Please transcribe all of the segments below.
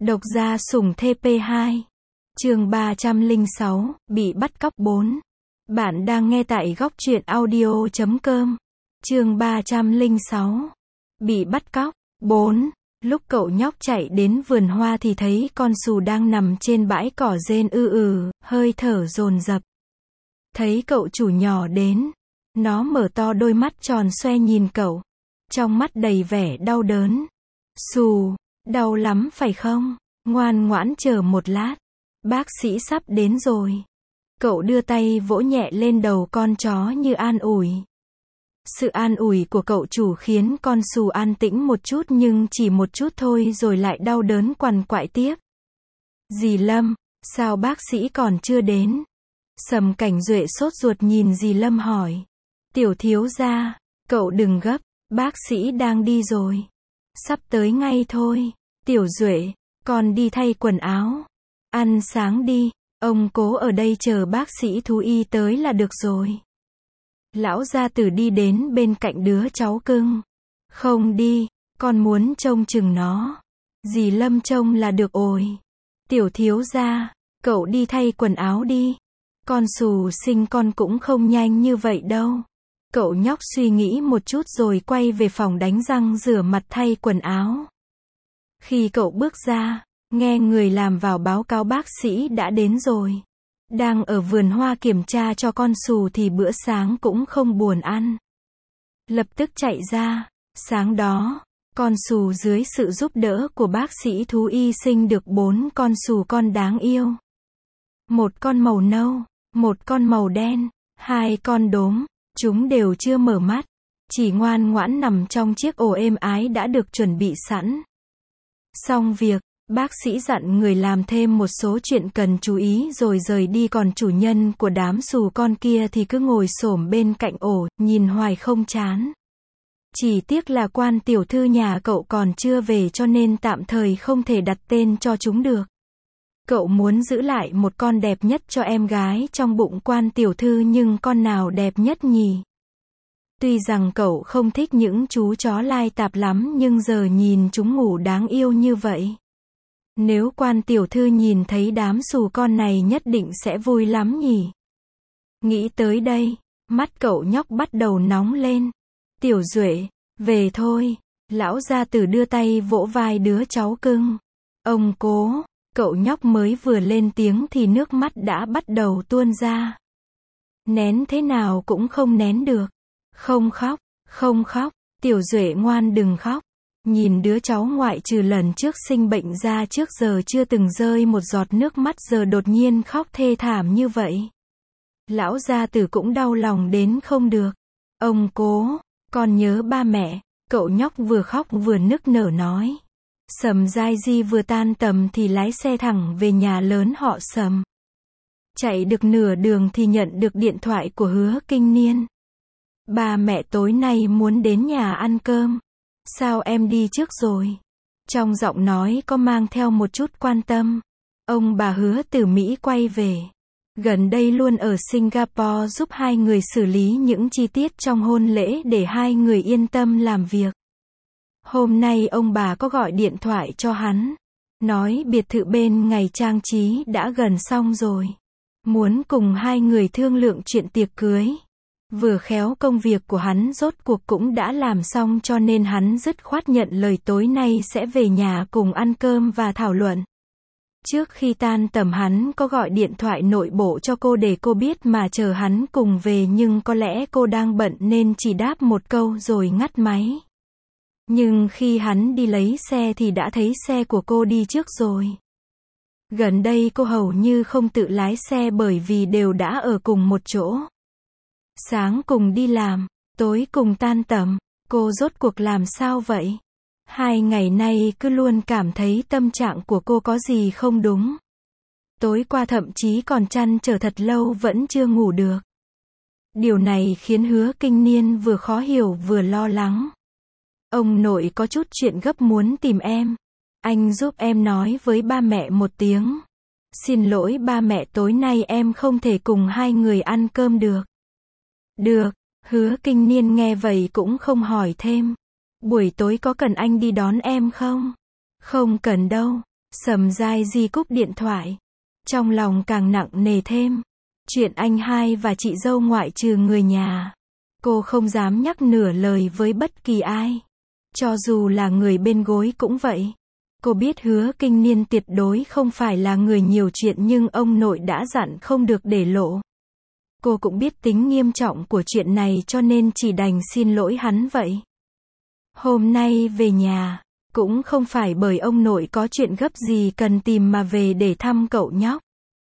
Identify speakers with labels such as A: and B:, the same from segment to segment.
A: Độc gia sủng TP2. Chương 306, bị bắt cóc 4. Bạn đang nghe tại góc truyện audio.com. Chương 306. Bị bắt cóc 4. Lúc cậu nhóc chạy đến vườn hoa thì thấy con sù đang nằm trên bãi cỏ rên hơi thở dồn dập. Thấy cậu chủ nhỏ đến, nó mở to đôi mắt tròn xoe nhìn cậu, trong mắt đầy vẻ đau đớn. Sù, đau lắm phải không? Ngoan ngoãn chờ một lát, bác sĩ sắp đến rồi. Cậu đưa tay vỗ nhẹ lên đầu con chó như an ủi. Sự an ủi của cậu chủ khiến con sù an tĩnh một chút, nhưng chỉ một chút thôi rồi lại đau đớn quằn quại tiếp. Dì Lâm, sao bác sĩ còn chưa đến? Sầm Cảnh Duệ sốt ruột nhìn dì Lâm hỏi. Tiểu thiếu gia, cậu đừng gấp, bác sĩ đang đi rồi. Sắp tới ngay thôi. Tiểu Duệ, con đi thay quần áo. Ăn sáng đi, ông cố ở đây chờ bác sĩ thú y tới là được rồi. Lão gia tử đi đến bên cạnh đứa cháu cưng. Không đi, con muốn trông chừng nó. Dì Lâm trông là được ồi. Tiểu thiếu gia, cậu đi thay quần áo đi. Con xù sinh con cũng không nhanh như vậy đâu. Cậu nhóc suy nghĩ một chút rồi quay về phòng đánh răng rửa mặt thay quần áo. Khi cậu bước ra, nghe người làm vào báo cáo bác sĩ đã đến rồi. Đang ở vườn hoa kiểm tra cho con sù thì bữa sáng cũng không buồn ăn. Lập tức chạy ra. Sáng đó, con sù dưới sự giúp đỡ của bác sĩ thú y sinh được 4 con sù con đáng yêu. Một con màu nâu, một con màu đen, 2 con đốm. Chúng đều chưa mở mắt, chỉ ngoan ngoãn nằm trong chiếc ổ êm ái đã được chuẩn bị sẵn. Xong việc, bác sĩ dặn người làm thêm một số chuyện cần chú ý rồi rời đi, còn chủ nhân của đám sù con kia thì cứ ngồi xổm bên cạnh ổ, nhìn hoài không chán. Chỉ tiếc là quan tiểu thư nhà cậu còn chưa về cho nên tạm thời không thể đặt tên cho chúng được. Cậu muốn giữ lại một con đẹp nhất cho em gái trong bụng quan tiểu thư, nhưng con nào đẹp nhất nhỉ? Tuy rằng cậu không thích những chú chó lai tạp lắm, nhưng giờ nhìn chúng ngủ đáng yêu như vậy. Nếu quan tiểu thư nhìn thấy đám sù con này nhất định sẽ vui lắm nhỉ? Nghĩ tới đây, mắt cậu nhóc bắt đầu nóng lên. Tiểu Duệ, về thôi. Lão gia tử đưa tay vỗ vai đứa cháu cưng. Ông cố. Cậu nhóc mới vừa lên tiếng thì nước mắt đã bắt đầu tuôn ra. Nén thế nào cũng không nén được. Không khóc, không khóc. Tiểu Duệ ngoan đừng khóc. Nhìn đứa cháu ngoại trừ lần trước sinh bệnh ra trước giờ chưa từng rơi một giọt nước mắt, giờ đột nhiên khóc thê thảm như vậy. Lão gia tử cũng đau lòng đến không được. Ông cố, con nhớ ba mẹ. Cậu nhóc vừa khóc vừa nức nở nói. Sầm Giai Di vừa tan tầm thì lái xe thẳng về nhà lớn họ Sầm. Chạy được nửa đường thì nhận được điện thoại của Hứa Kinh Niên. Ba mẹ tối nay muốn đến nhà ăn cơm. Sao em đi trước rồi? Trong giọng nói có mang theo một chút quan tâm. Ông bà Hứa từ Mỹ quay về. Gần đây luôn ở Singapore giúp hai người xử lý những chi tiết trong hôn lễ để hai người yên tâm làm việc. Hôm nay ông bà có gọi điện thoại cho hắn. Nói biệt thự bên ngày trang trí đã gần xong rồi. Muốn cùng hai người thương lượng chuyện tiệc cưới. Vừa khéo công việc của hắn rốt cuộc cũng đã làm xong cho nên hắn dứt khoát nhận lời tối nay sẽ về nhà cùng ăn cơm và thảo luận. Trước khi tan tầm hắn có gọi điện thoại nội bộ cho cô để cô biết mà chờ hắn cùng về, nhưng có lẽ cô đang bận nên chỉ đáp một câu rồi ngắt máy. Nhưng khi hắn đi lấy xe thì đã thấy xe của cô đi trước rồi. Gần đây cô hầu như không tự lái xe bởi vì đều đã ở cùng một chỗ. Sáng cùng đi làm, tối cùng tan tầm, cô rốt cuộc làm sao vậy? 2 ngày nay cứ luôn cảm thấy tâm trạng của cô có gì không đúng. Tối qua thậm chí còn trăn trở thật lâu vẫn chưa ngủ được. Điều này khiến Hứa Kinh Niên vừa khó hiểu vừa lo lắng. Ông nội có chút chuyện gấp muốn tìm em. Anh giúp em nói với ba mẹ một tiếng. Xin lỗi ba mẹ, tối nay em không thể cùng hai người ăn cơm được. Được, Hứa Kinh Niên nghe vậy cũng không hỏi thêm. Buổi tối có cần anh đi đón em không? Không cần đâu. Sầm Giai Di cúp điện thoại. Trong lòng càng nặng nề thêm. Chuyện anh hai và chị dâu ngoại trừ người nhà. Cô không dám nhắc nửa lời với bất kỳ ai. Cho dù là người bên gối cũng vậy. Cô biết Hứa Kinh Niên tuyệt đối không phải là người nhiều chuyện nhưng ông nội đã dặn không được để lộ. Cô cũng biết tính nghiêm trọng của chuyện này cho nên chỉ đành xin lỗi hắn vậy. Hôm nay về nhà, cũng không phải bởi ông nội có chuyện gấp gì cần tìm mà về để thăm cậu nhóc.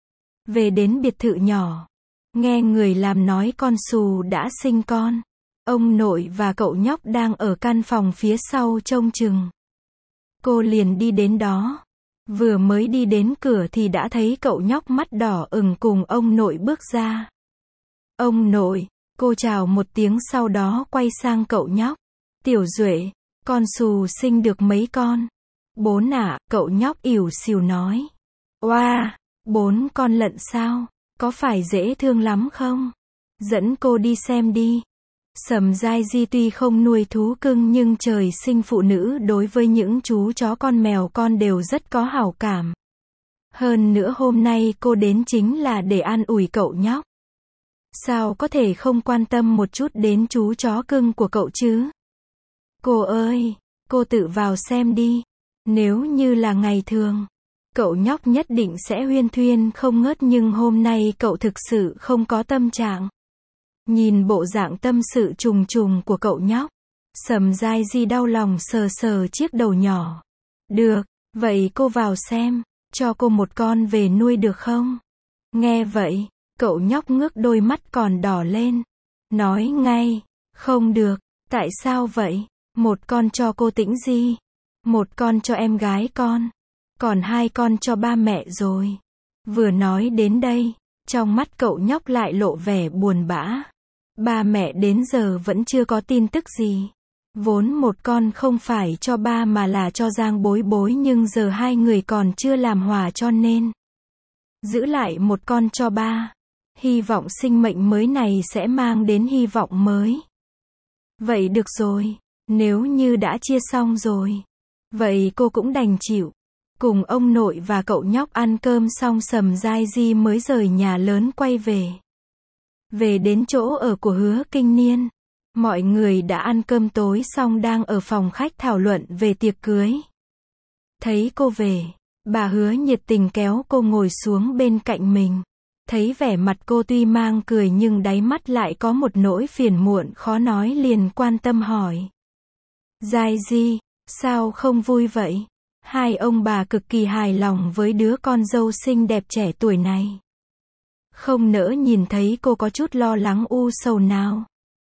A: Về đến biệt thự nhỏ, nghe người làm nói con Xù đã sinh con. Ông nội và cậu nhóc đang ở căn phòng phía sau trông chừng. Cô liền đi đến đó. Vừa mới đi đến cửa thì đã thấy cậu nhóc mắt đỏ ửng cùng ông nội bước ra. Ông nội, cô chào một tiếng sau đó quay sang cậu nhóc. Tiểu Duệ, con Xù sinh được mấy con? 4 ạ, cậu nhóc ỉu xìu nói. Oa, 4 con lận sao? Có phải dễ thương lắm không? Dẫn cô đi xem đi. Sầm Giai Di tuy không nuôi thú cưng nhưng trời sinh phụ nữ đối với những chú chó con mèo con đều rất có hảo cảm. Hơn nữa hôm nay cô đến chính là để an ủi cậu nhóc. Sao có thể không quan tâm một chút đến chú chó cưng của cậu chứ? Cô ơi, cô tự vào xem đi. Nếu như là ngày thường, cậu nhóc nhất định sẽ huyên thuyên không ngớt nhưng hôm nay cậu thực sự không có tâm trạng. Nhìn bộ dạng tâm sự trùng trùng của cậu nhóc, Sầm Giai Di đau lòng sờ sờ chiếc đầu nhỏ. Được, vậy cô vào xem, cho cô một con về nuôi được không? Nghe vậy, cậu nhóc ngước đôi mắt còn đỏ lên. Nói ngay, không được, tại sao vậy? Một con cho cô Tĩnh Di, một con cho em gái con, còn 2 con cho ba mẹ rồi. Vừa nói đến đây, trong mắt cậu nhóc lại lộ vẻ buồn bã. Ba mẹ đến giờ vẫn chưa có tin tức gì. Vốn một con không phải cho ba mà là cho Giang Bối Bối nhưng giờ 2 người còn chưa làm hòa cho nên giữ lại một con cho ba. Hy vọng sinh mệnh mới này sẽ mang đến hy vọng mới. Vậy được rồi, nếu như đã chia xong rồi, vậy cô cũng đành chịu. Cùng ông nội và cậu nhóc ăn cơm xong Sầm Giai Di mới rời nhà lớn quay về. Về đến chỗ ở của Hứa Kinh Niên, mọi người đã ăn cơm tối xong đang ở phòng khách thảo luận về tiệc cưới. Thấy cô về, bà Hứa nhiệt tình kéo cô ngồi xuống bên cạnh mình. Thấy vẻ mặt cô tuy mang cười nhưng đáy mắt lại có một nỗi phiền muộn khó nói liền quan tâm hỏi. Giai Di, sao không vui vậy? Hai ông bà cực kỳ hài lòng với đứa con dâu xinh đẹp trẻ tuổi này. Không nỡ nhìn thấy cô có chút lo lắng u sầu nào.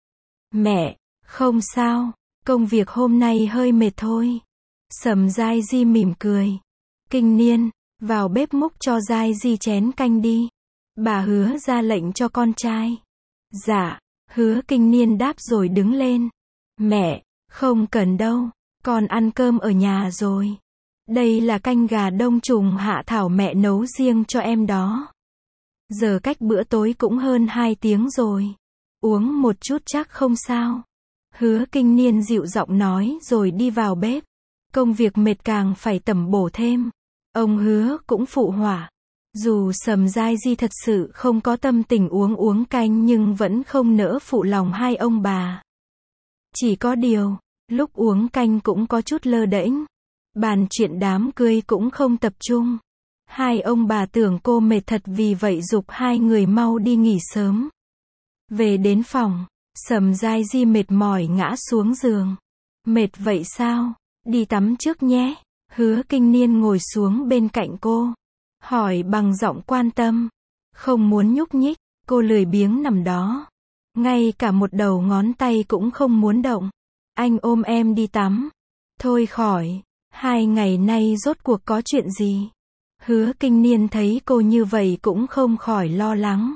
A: Mẹ, không sao, công việc hôm nay hơi mệt thôi. Sầm Giai Di mỉm cười. Kinh Niên, vào bếp múc cho Giai Di chén canh đi. Bà Hứa ra lệnh cho con trai. Dạ, Hứa Kinh Niên đáp rồi đứng lên. Mẹ, không cần đâu, con ăn cơm ở nhà rồi. Đây là canh gà đông trùng hạ thảo mẹ nấu riêng cho em đó. Giờ cách bữa tối cũng hơn 2 tiếng rồi. Uống một chút chắc không sao. Hứa Kinh Niên dịu giọng nói rồi đi vào bếp. Công việc mệt càng phải tẩm bổ thêm. Ông Hứa cũng phụ họa. Dù Sầm Giai Di thật sự không có tâm tình uống canh nhưng vẫn không nỡ phụ lòng hai ông bà. Chỉ có điều, lúc uống canh cũng có chút lơ đễnh. Bàn chuyện đám cưới cũng không tập trung. Hai ông bà tưởng cô mệt thật vì vậy giục hai người mau đi nghỉ sớm. Về đến phòng, Sầm Giai Di mệt mỏi ngã xuống giường. Mệt vậy sao? Đi tắm trước nhé. Hứa Kinh Niên ngồi xuống bên cạnh cô. Hỏi bằng giọng quan tâm. Không muốn nhúc nhích, cô lười biếng nằm đó. Ngay cả một đầu ngón tay cũng không muốn động. Anh ôm em đi tắm. Thôi khỏi, 2 ngày nay rốt cuộc có chuyện gì? Hứa Kinh Niên thấy cô như vậy cũng không khỏi lo lắng.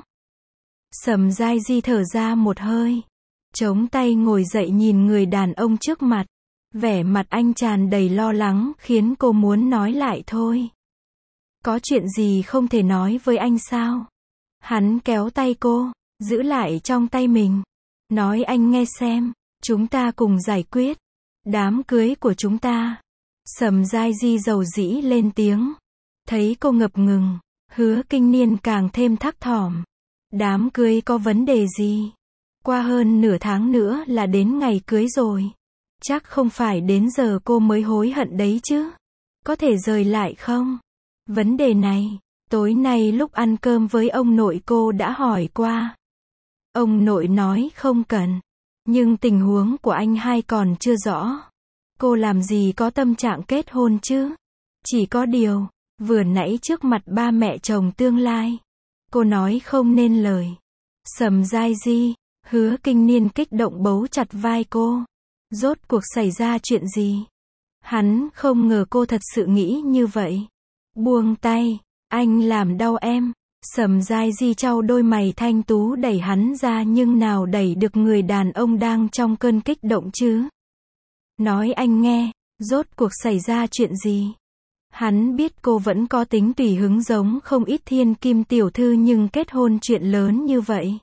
A: Sầm Giai Di thở ra một hơi. Chống tay ngồi dậy nhìn người đàn ông trước mặt. Vẻ mặt anh tràn đầy lo lắng khiến cô muốn nói lại thôi. Có chuyện gì không thể nói với anh sao? Hắn kéo tay cô, giữ lại trong tay mình. Nói anh nghe xem, chúng ta cùng giải quyết. Đám cưới của chúng ta. Sầm Giai Di dầu dĩ lên tiếng. Thấy cô ngập ngừng, Hứa Kinh Niên càng thêm thắc thỏm. Đám cưới có vấn đề gì? Qua hơn nửa tháng nữa là đến ngày cưới rồi. Chắc không phải đến giờ cô mới hối hận đấy chứ. Có thể rời lại không? Vấn đề này, tối nay lúc ăn cơm với ông nội cô đã hỏi qua. Ông nội nói không cần. Nhưng tình huống của anh hai còn chưa rõ. Cô làm gì có tâm trạng kết hôn chứ? Chỉ có điều, vừa nãy trước mặt ba mẹ chồng tương lai, cô nói không nên lời. Sầm Giai Di, Hứa Kinh Niên kích động bấu chặt vai cô. Rốt cuộc xảy ra chuyện gì? Hắn không ngờ cô thật sự nghĩ như vậy. Buông tay, anh làm đau em. Sầm Giai Di trao đôi mày thanh tú đẩy hắn ra nhưng nào đẩy được người đàn ông đang trong cơn kích động chứ. Nói anh nghe, rốt cuộc xảy ra chuyện gì? Hắn biết cô vẫn có tính tùy hứng giống không ít thiên kim tiểu thư nhưng kết hôn chuyện lớn như vậy.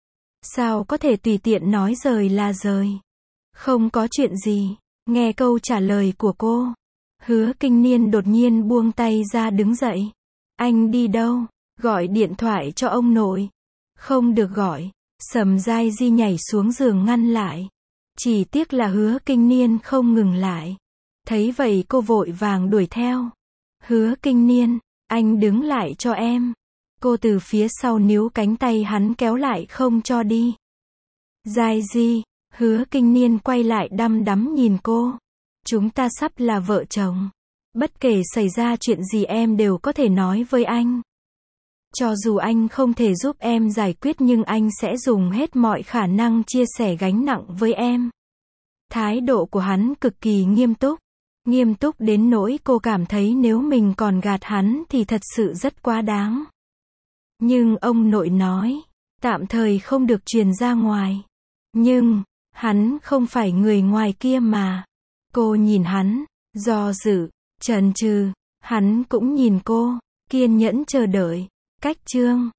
A: Sao có thể tùy tiện nói rời là rời? Không có chuyện gì. Nghe câu trả lời của cô, Hứa Kinh Niên đột nhiên buông tay ra đứng dậy. Anh đi đâu? Gọi điện thoại cho ông nội. Không được gọi. Sầm Giai Di nhảy xuống giường ngăn lại. Chỉ tiếc là Hứa Kinh Niên không ngừng lại. Thấy vậy cô vội vàng đuổi theo. Hứa Kinh Niên, anh đứng lại cho em. Cô từ phía sau níu cánh tay hắn kéo lại không cho đi. Giai Di, Hứa Kinh Niên quay lại đăm đắm nhìn cô. Chúng ta sắp là vợ chồng. Bất kể xảy ra chuyện gì em đều có thể nói với anh. Cho dù anh không thể giúp em giải quyết nhưng anh sẽ dùng hết mọi khả năng chia sẻ gánh nặng với em. Thái độ của hắn cực kỳ nghiêm túc. Nghiêm túc đến nỗi cô cảm thấy nếu mình còn gạt hắn thì thật sự rất quá đáng. Nhưng ông nội nói, tạm thời không được truyền ra ngoài. Nhưng, hắn không phải người ngoài kia mà. Cô nhìn hắn, do dự, chần chừ, hắn cũng nhìn cô, kiên nhẫn chờ đợi. Cách chương